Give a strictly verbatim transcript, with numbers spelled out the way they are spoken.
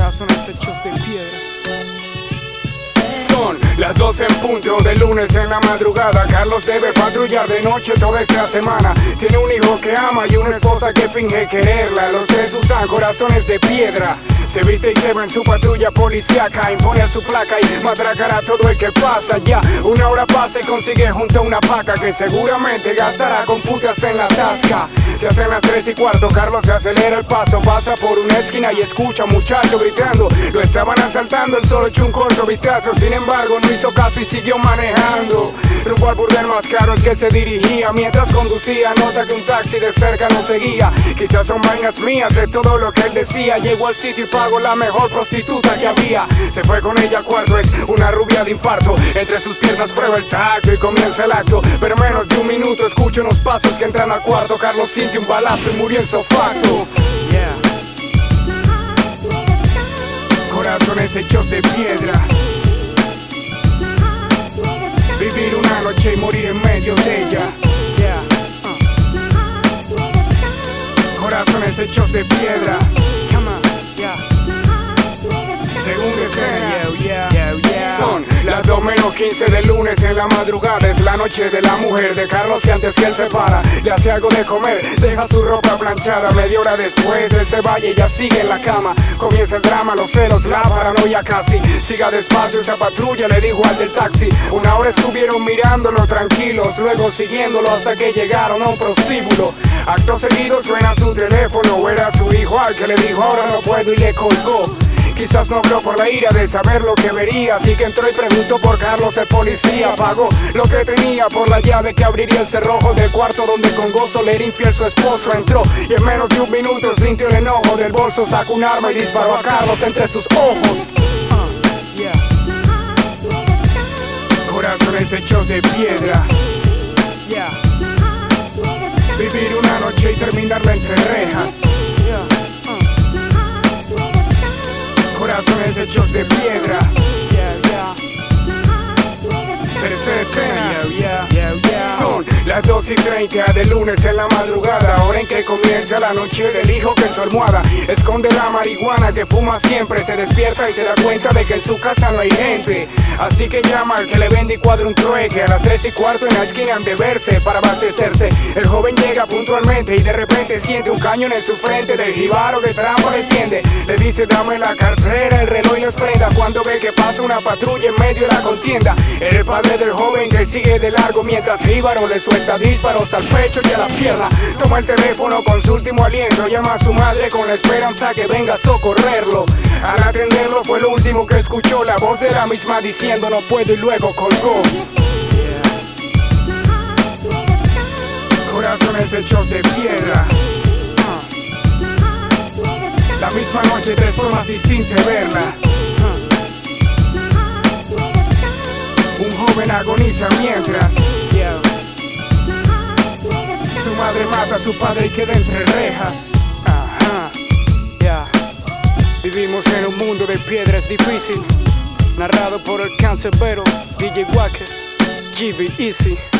Corazones hechos de piedra. Son las doce en punto de lunes en la madrugada. Carlos debe patrullar de noche toda esta semana. Tiene un hijo que ama y una esposa que finge quererla. Los tres usan corazones de piedra. Se viste y se va en su patrulla policíaca. Impone su placa y matracará a todo el que pasa. Ya una hora pasa y consigue junto a una paca que seguramente gastará con putas en la tasca. Se hacen las tres y cuarto, Carlos se acelera el paso. Pasa por una esquina y escucha a un muchacho gritando. Lo estaban asaltando, él solo echó un corto vistazo. Sin embargo no hizo caso y siguió manejando. Rumbo al burdel más caro es que se dirigía. Mientras conducía nota que un taxi de cerca no seguía. Quizás son vainas mías de todo lo que él decía. Llegó al sitio y pagó la mejor prostituta que había. Se fue con ella al cuarto, es una rubia de infarto. Entre sus piernas prueba el tacto y comienza el acto. Pero menos de un minuto escucha unos pasos que entran al cuarto. Carlos sintió un balazo y murió en sofacto. Yeah. Corazones hechos de piedra. Vivir una noche y morir en medio de ella. Yeah. Corazones hechos de piedra. Come on. Yeah. Según escena, Yeah, yeah, yeah. son las dos menos quince del lunes en la madrugada. Es la noche de la mujer de Carlos y antes que él se para le hace algo de comer, deja su ropa planchada. Media hora después él se va y ella sigue en la cama. Comienza el drama, los celos, la paranoia casi. Siga despacio esa patrulla, le dijo al del taxi. Una hora estuvieron mirándolo tranquilos, luego siguiéndolo hasta que llegaron a un prostíbulo. Acto seguido suena su teléfono, era su hijo al que le dijo ahora no puedo y le colgó. Quizás no habló por la ira de saber lo que vería, así que entró y preguntó por Carlos el policía. Pagó lo que tenía por la llave que abriría el cerrojo del cuarto donde con gozo le era infiel su esposo. Entró y en menos de un minuto sintió el enojo del bolso, sacó un arma y disparó a Carlos entre sus ojos. Uh, yeah. Corazones hechos de piedra. Yeah. Vivir una noche y terminarla entre rejas. Yeah. Corazones hechos de piedra. Yeah, yeah. Tercera escena. Yeah, yeah, yeah. Son las dos y treinta de lunes en la madrugada, hora en que comienza la noche del hijo que en su almohada esconde la marihuana que fuma siempre. Se despierta y se da cuenta de que en su casa no hay gente, así que llama al que le vende y cuadra un trueque. A las tres y cuarto en la esquina han de verse para abastecerse. El joven llega puntualmente y de repente siente un cañón en su frente. Del jíbaro de trampa le tiende, le dice dame la cartera, el reloj y las prendas. Cuando ve que pasa una patrulla en medio de la contienda, era el padre del joven que sigue de largo mientras jíbaro le suelta disparos al pecho y a la pierna. Toma el teléfono con su último aliento, llama a su madre con la esperanza que venga a socorrerlo. Al atenderlo fue lo último que escuchó, la voz de la misma diciendo no puedo y luego colgó. Corazones hechos de piedra. La misma noche, tres formas distintas de verla. Un joven agoniza mientras Yeah. su madre mata a su padre y queda entre rejas. Ajá. Yeah. Vivimos en un mundo de piedra, es difícil. Narrado por el Cancerbero, D J Wacker, G B Easy.